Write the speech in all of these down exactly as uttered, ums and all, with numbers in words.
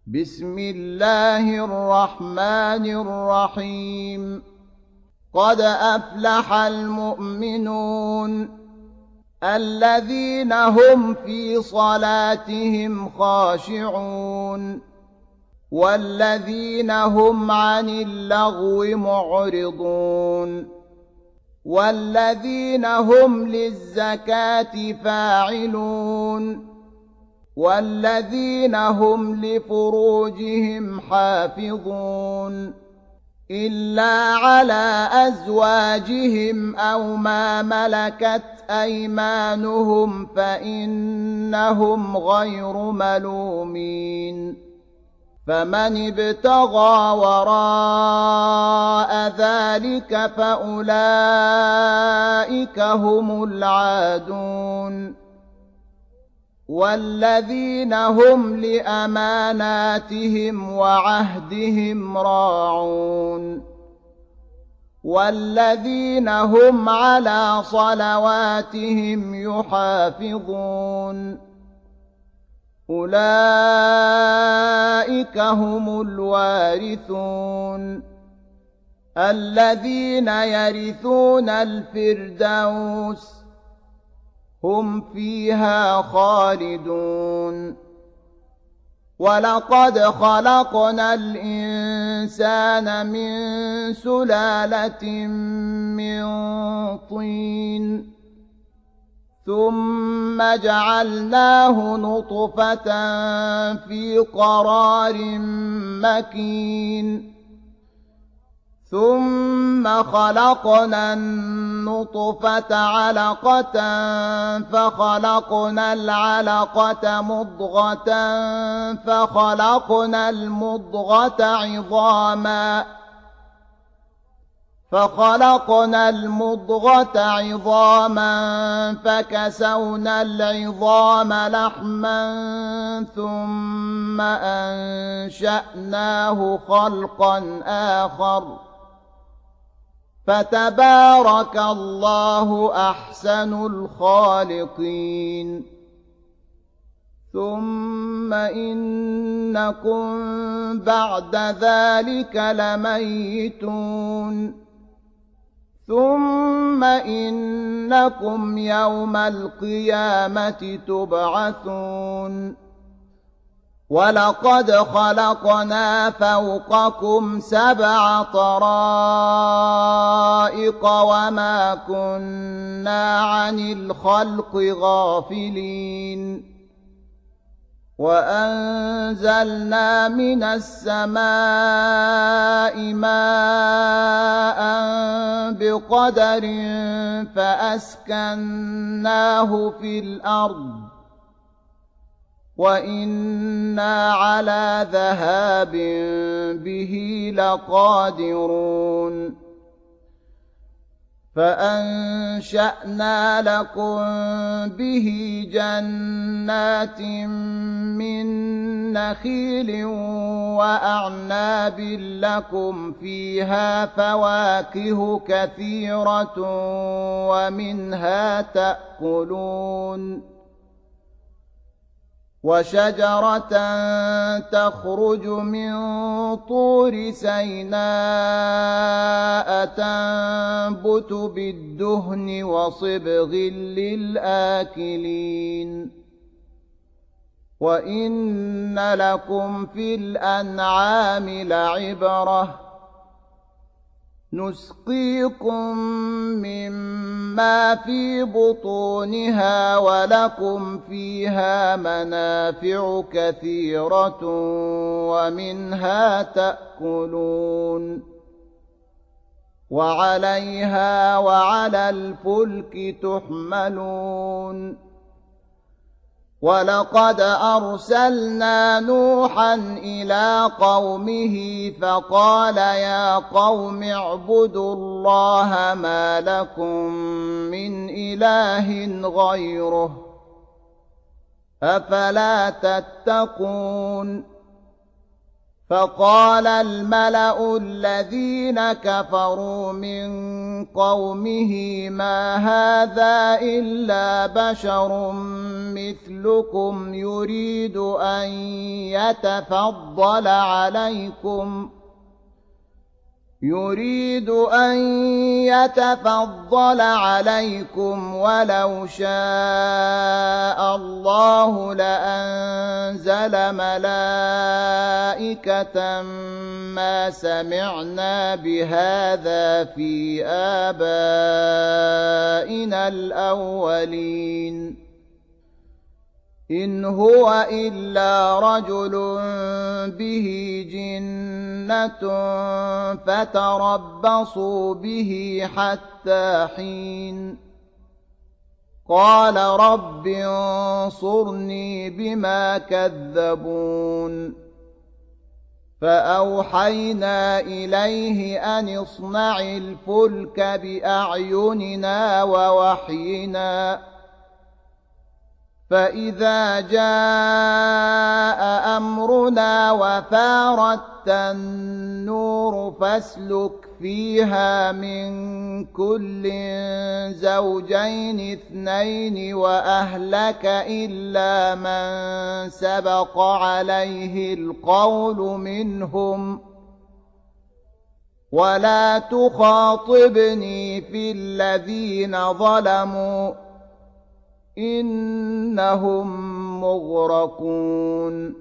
بسم الله الرحمن الرحيم قد أفلح المؤمنون الذين هم في صلاتهم خاشعون والذين هم عن اللغو معرضون والذين هم للزكاة فاعلون والذين هم لفروجهم حافظون إلا على أزواجهم أو ما ملكت أيمانهم فإنهم غير ملومين فمن ابتغى وراء ذلك فأولئك هم العادون والذين هم لأماناتهم وعهدهم راعون والذين هم على صلواتهم يحافظون أولئك هم الوارثون الذين يرثون الفردوس هم فيها خالدون ولقد خلقنا الإنسان من سلالة من طين ثم جعلناه نطفة في قرار مكين ثم خلقنا النطفة علقة فخلقنا العلقة مضغة فخلقنا المضغة عظاما فخلقنا المضغة عظاما فكسونا العظام لحما ثم أنشأناه خلقا آخر فتبارك الله أحسن الخالقين ثم إنكم بعد ذلك لميتون ثم إنكم يوم القيامة تبعثون ولقد خلقنا فوقكم سبع طرائق وما كنا عن الخلق غافلين وأنزلنا من السماء ماء بقدر فأسكناه في الأرض وإنا على ذهاب به لقادرون فأنشأنا لكم به جنات من نخيل وأعناب لكم فيها فواكه كثيرة ومنها تأكلون وشجرة تخرج من طور سيناء تنبت بالدهن وصبغ للآكلين وإن لكم في الأنعام لعبرة نسقيكم مما في بطونها ولكم فيها منافع كثيرة ومنها تأكلون وعليها وعلى الفلك تحملون ولقد أرسلنا نوحا إلى قومه فقال يا قوم اعبدوا الله ما لكم من إله غيره أفلا تتقون فقال الملأ الذين كفروا من قومه ما هذا إلا بشر مثلكم يريد أن يتفضل عليكم يريد أن يتفضل عليكم ولو شاء الله لأنزل ملائكة ما سمعنا بهذا في آبائنا الأولين إن هو إلا رجل به جنة فتربصوا به حتى حين قال رب انصرني بما كذبون فأوحينا إليه أن اصنع الفلك بأعيننا ووحينا فإذا جاء أمرنا وفارت النور فاسلك فيها من كل زوجين اثنين وأهلك إلا من سبق عليه القول منهم ولا تخاطبني في الذين ظلموا إنهم مغرقون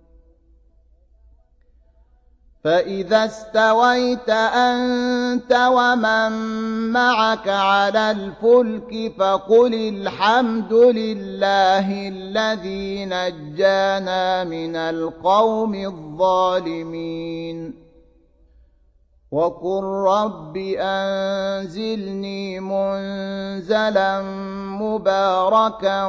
فإذا استويت أنت ومن معك على الفلك فقل الحمد لله الذي نجانا من القوم الظالمين وقل رب أنزلني منزلا مباركا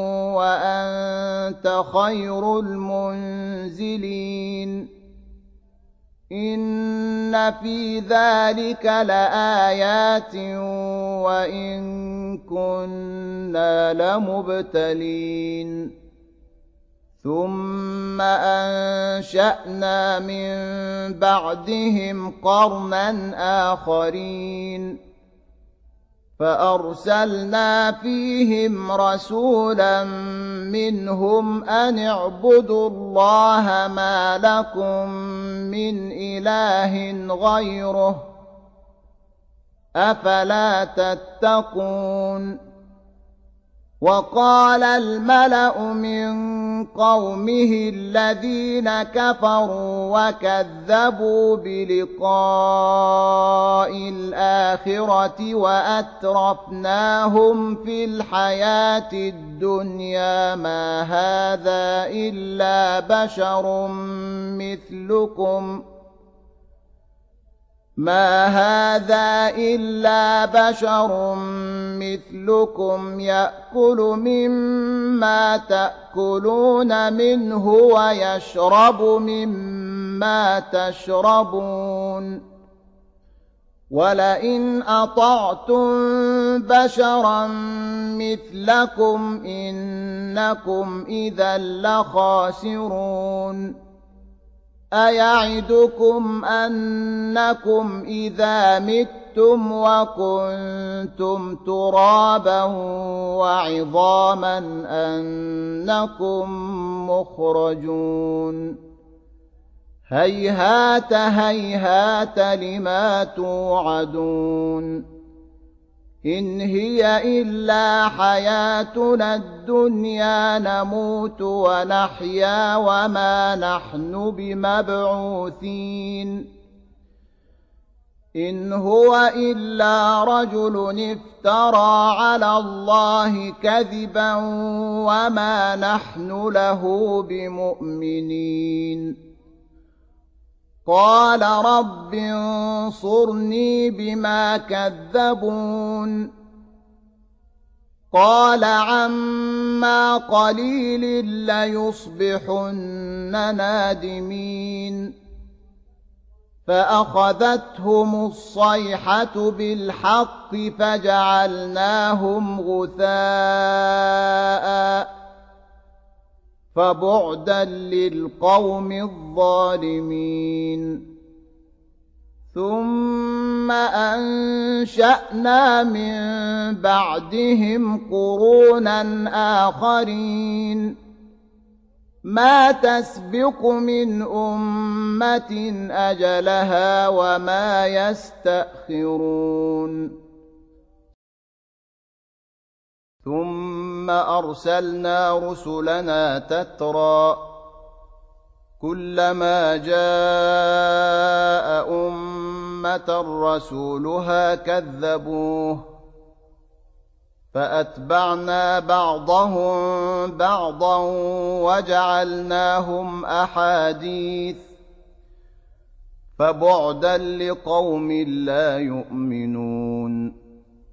وأنت خير المنزلين إن في ذلك لآيات وإن كنا لمبتلين ثم أنشأنا من بعدهم قرنا آخرين فأرسلنا فيهم رسولا منهم أن اعبدوا الله ما لكم من إله غيره أفلا تتقون وقال الملأ من قومه الذين كفروا وكذبوا بلقاء الآخرة وأترفناهم في الحياة الدنيا ما هذا إلا بشر مثلكم ما هذا إلا بشر مثلكم يأكل مما تأكلون منه ويشرب مما تشربون ولئن أطعتم بشرا مثلكم إنكم إذا لخاسرون أيعدكم أنكم إذا متم وكنتم ترابا وعظاما أنكم مخرجون هيهات هيهات لما توعدون إن هي إلا حياتنا الدنيا نموت ونحيا وما نحن بمبعوثين إن هو إلا رجل افترى على الله كذبا وما نحن له بمؤمنين قال رب انصرني بما كذبون قال عما قليل ليصبحن نادمين فأخذتهم الصيحة بالحق فجعلناهم غثاء فبعدا للقوم الظالمين ثم أنشأنا من بعدهم قرونا آخرين ما تسبق من أمة أجلها وما يستأخرون ثم أرسلنا رسلنا تترى كلما جاء أمة رسولها كذبوه فأتبعنا بعضهم بعضا وجعلناهم أحاديث فبعدا لقوم لا يؤمنون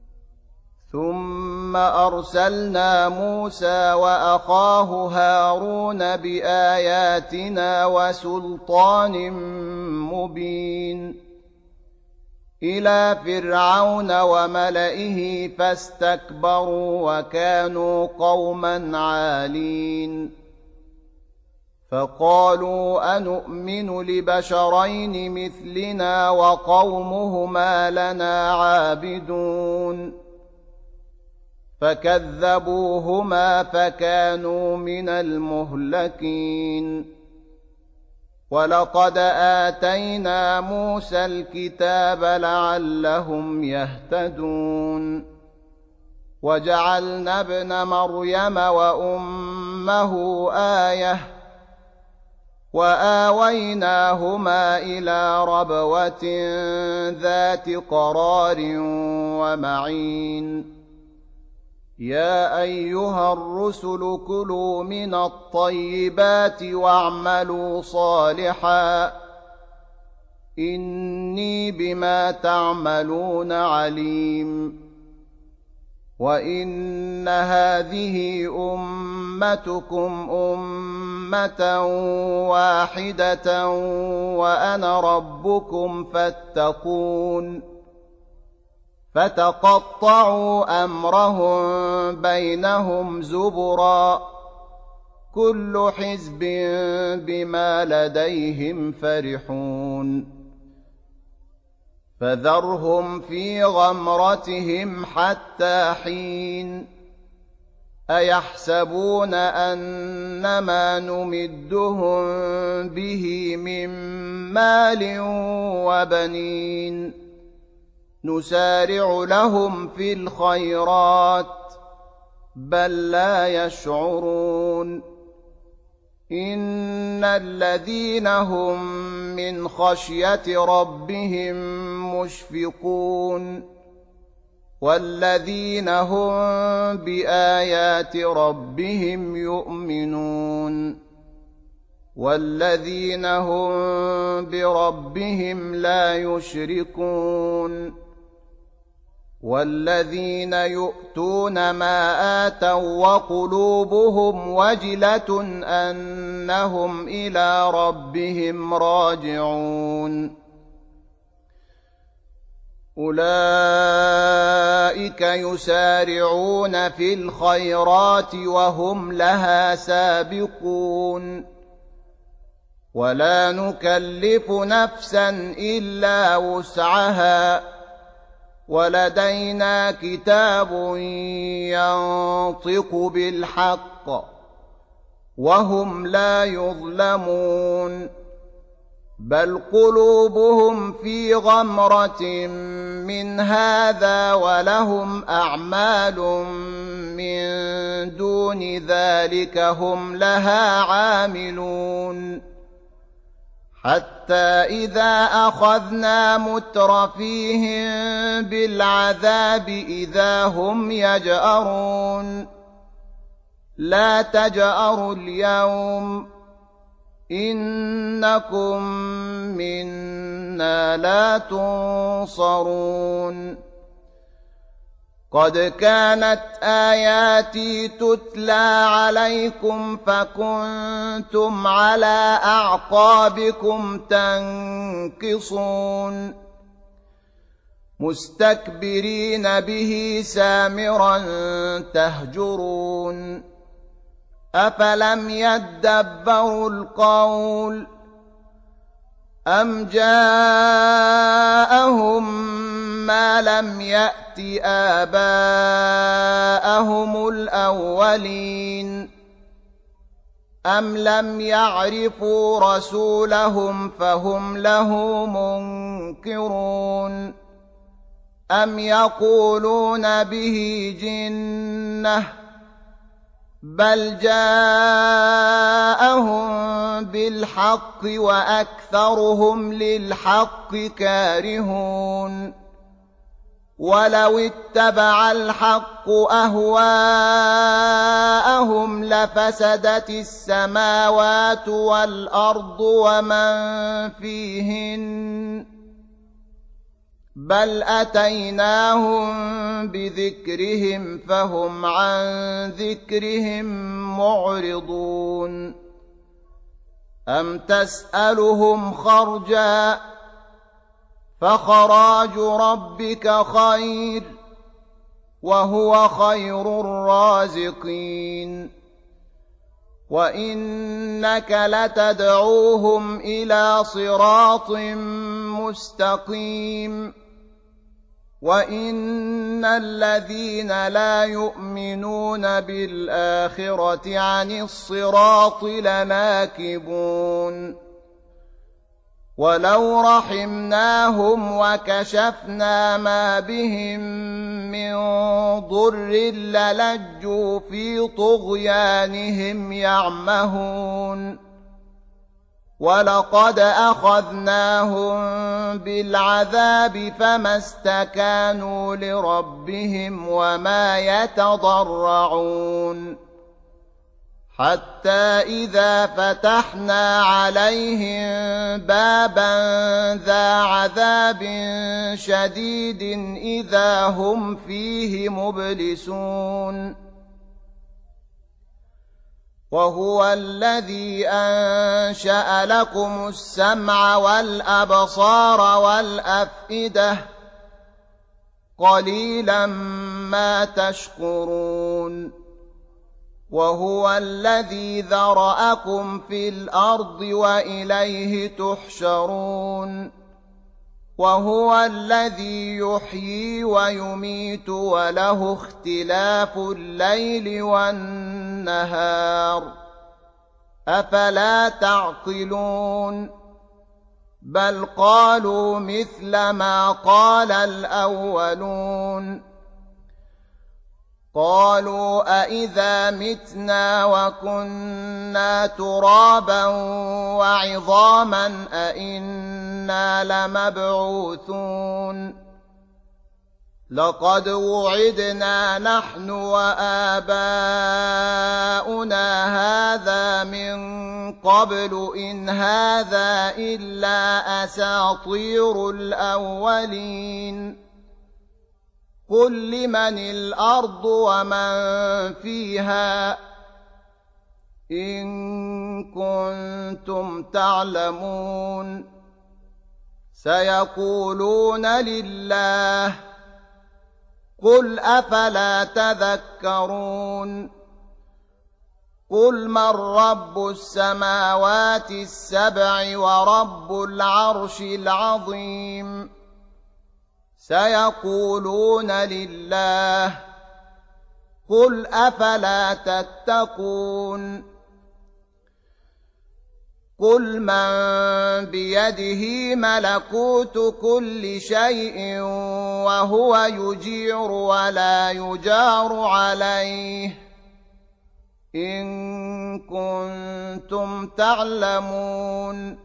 ثم أرسلنا موسى وأخاه هارون بآياتنا وسلطان مبين إلى فرعون وملئه فاستكبروا وكانوا قوما عالين فقالوا أنؤمن لبشرين مثلنا وقومهما لنا عابدون فكذبوهما فكانوا من المهلكين ولقد آتينا موسى الكتاب لعلهم يهتدون وجعلنا ابن مريم وأمه آية وآويناهما إلى ربوة ذات قرار ومعين يا أيها الرسل كلوا من الطيبات واعملوا صالحا إني بما تعملون عليم وإن هذه أمتكم أمة واحدة وأنا ربكم فاتقون فتقطعوا أمرهم بينهم زبرا كل حزب بما لديهم فرحون فذرهم في غمرتهم حتى حين أيحسبون أنما نمدهم به من مال وبنين نسارع لهم في الخيرات بل لا يشعرون إن الذين هم من خشية ربهم مشفقون والذين هم بآيات ربهم يؤمنون والذين هم بربهم لا يشركون والذين يؤتون ما آتوا وقلوبهم وجلة أنهم إلى ربهم راجعون أولئك يسارعون في الخيرات وهم لها سابقون ولا نكلف نفسا إلا وسعها ولدينا كتاب ينطق بالحق وهم لا يظلمون بل قلوبهم في غمرة من هذا ولهم أعمال من دون ذلك هم لها عاملون حتى إذا أخذنا مترفيهم بالعذاب إذا هم يجأرون لا تجأروا اليوم إنكم منا لا تنصرون قد كانت آياتي تتلى عليكم فكنتم على أعقابكم تنكصون مستكبرين به سامرا تهجرون أفلم يدبروا القول أم جاءهم ما لم يأت آباءهم الأولين أم لم يعرفوا رسولهم فهم له منكرون أم يقولون به جنة بل جاءهم بالحق وأكثرهم للحق كارهون ولو اتبع الحق أهواءهم لفسدت السماوات والأرض ومن فيهن بل أتيناهم بذكرهم فهم عن ذكرهم معرضون أم تسألهم خرجا فخراج ربك خير وهو خير الرازقين وإنك لتدعوهم إلى صراط مستقيم وإن الذين لا يؤمنون بالآخرة عن الصراط لناكبون ولو رحمناهم وكشفنا ما بهم من ضر للجوا في طغيانهم يعمهون ولقد أخذناهم بالعذاب فما استكانوا لربهم وما يتضرعون حتى إذا فتحنا عليهم بابا ذا عذاب شديد إذا هم فيه مبلسون وهو الذي أنشأ لكم السمع والأبصار والأفئدة قليلا ما تشكرون وهو الذي ذرأكم في الأرض وإليه تحشرون وهو الذي يحيي ويميت وله اختلاف الليل والنهار أفلا تعقلون بل قالوا مثل ما قال الأولون قالوا أإذا متنا وكنا ترابا وعظاما أإنا لمبعوثون لقد وعدنا نحن وآباؤنا هذا من قبل إن هذا إلا أساطير الأولين قل لمن الأرض ومن فيها إن كنتم تعلمون سيقولون لله قل أفلا تذكرون قل من رب السماوات السبع ورب العرش العظيم سيقولون لله قل أفلا تتقون قل من بيده ملكوت كل شيء وهو يجير ولا يجار عليه إن كنتم تعلمون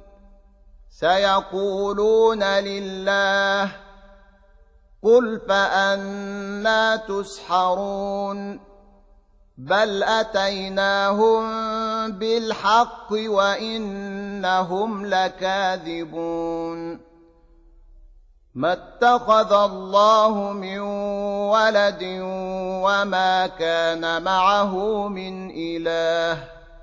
سيقولون لله قل فأنى تسحرون بل أتيناهم بالحق وإنهم لكاذبون ما اتخذ الله من ولد وما كان معه من إله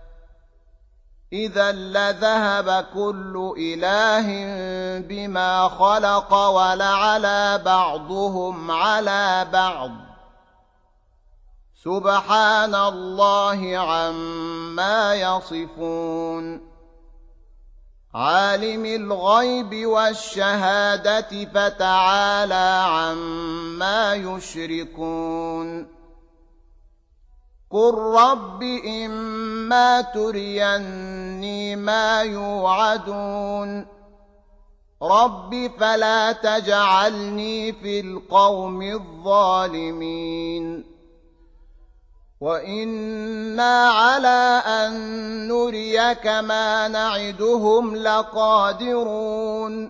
إذا لذهب كل إله بما خلق ولعلى بعضهم على بعض سبحان الله عما يصفون عالم الغيب والشهادة فتعالى عما يشركون قل رب إما تريني ما يوعدون رب فلا تجعلني في القوم الظالمين وإنا على أن نريك ما نعدهم لقادرون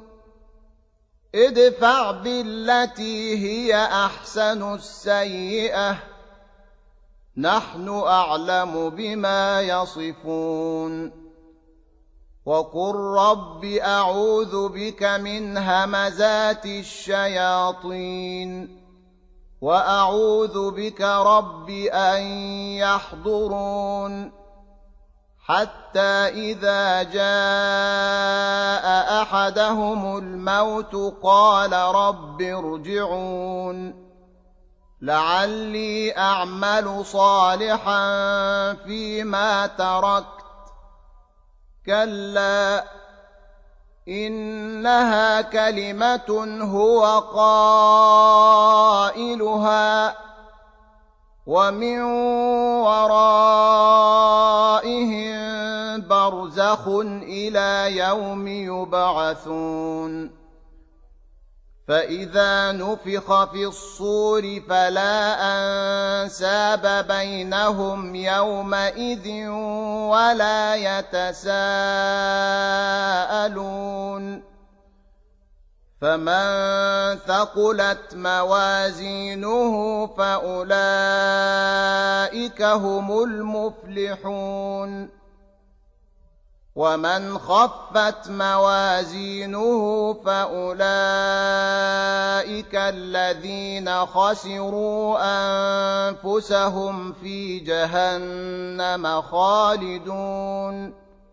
ادفع بالتي هي أحسن السيئة نحن أعلم بما يصفون وقل رب أعوذ بك من همزات الشياطين وأعوذ بك رب أن يحضرون حتى إذا جاء أحدهم الموت قال رب ارجعون لعلي أعمل صالحا فيما تركت كلا إنها كلمة هو قائلها ومن ورائهم برزخ إلى يوم يبعثون فإذا نفخ في الصور فلا أنساب بينهم يومئذ ولا يتساءلون فمن ثقلت موازينه فأولئك هم المفلحون ومن خفت موازينه فأولئك الذين خسروا أنفسهم في جهنم خالدون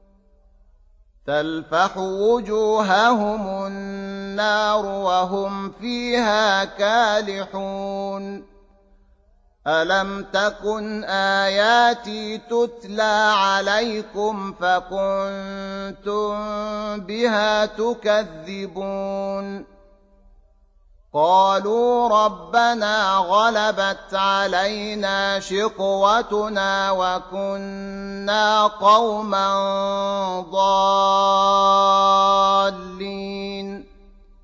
تلفح وجوههم النار وهم فيها كالحون ألم تكن آياتي تتلى عليكم فكنتم بها تكذبون قالوا ربنا غلبت علينا شقوتنا وكنا قوما ضالين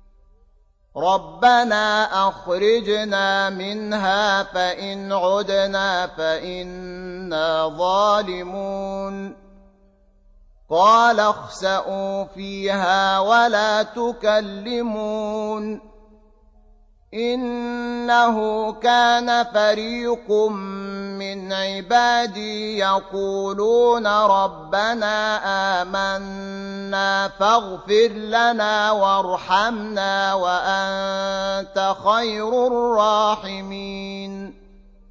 ربنا أخرجنا منها فإن عدنا فإنا ظالمون قال اخسئوا فيها ولا تكلمون إنه كان فريق من عبادي يقولون ربنا آمنا فاغفر لنا وارحمنا وأنت خير الراحمين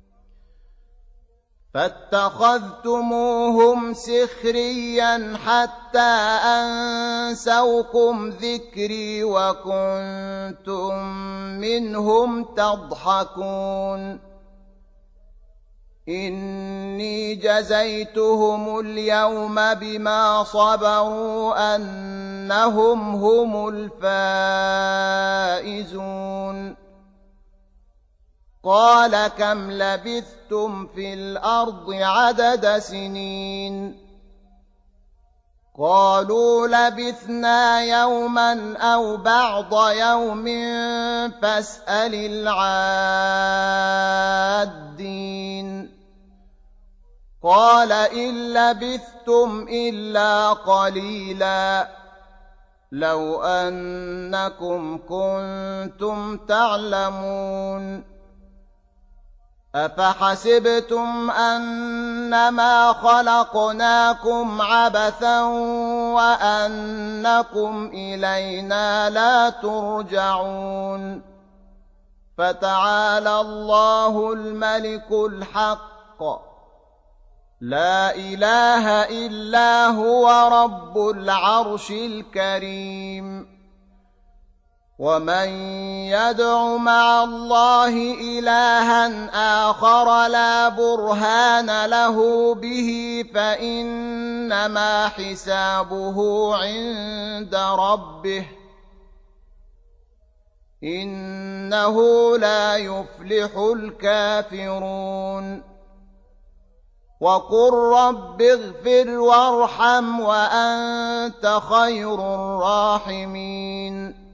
فاتخذتموهم سخريا حتى أنسوكم ذكري وكنتم منهم تضحكون إني جزيتهم اليوم بما صبروا أنهم هم الفائزون قال كم لبثتم في الأرض عدد سنين قالوا لبثنا يوما أو بعض يوم فاسأل العادين قال إن لبثتم إلا قليلا لو أنكم كنتم تعلمون أفحسبتم أنما خلقناكم عبثا وأنكم إلينا لا ترجعون فتعالى الله الملك الحق لا إله إلا هو رب العرش الكريم ومن يدع مع الله إلها آخر لا برهان له به فإنما حسابه عند ربه إنه لا يفلح الكافرون وقل رب اغفر وارحم وأنت خير الراحمين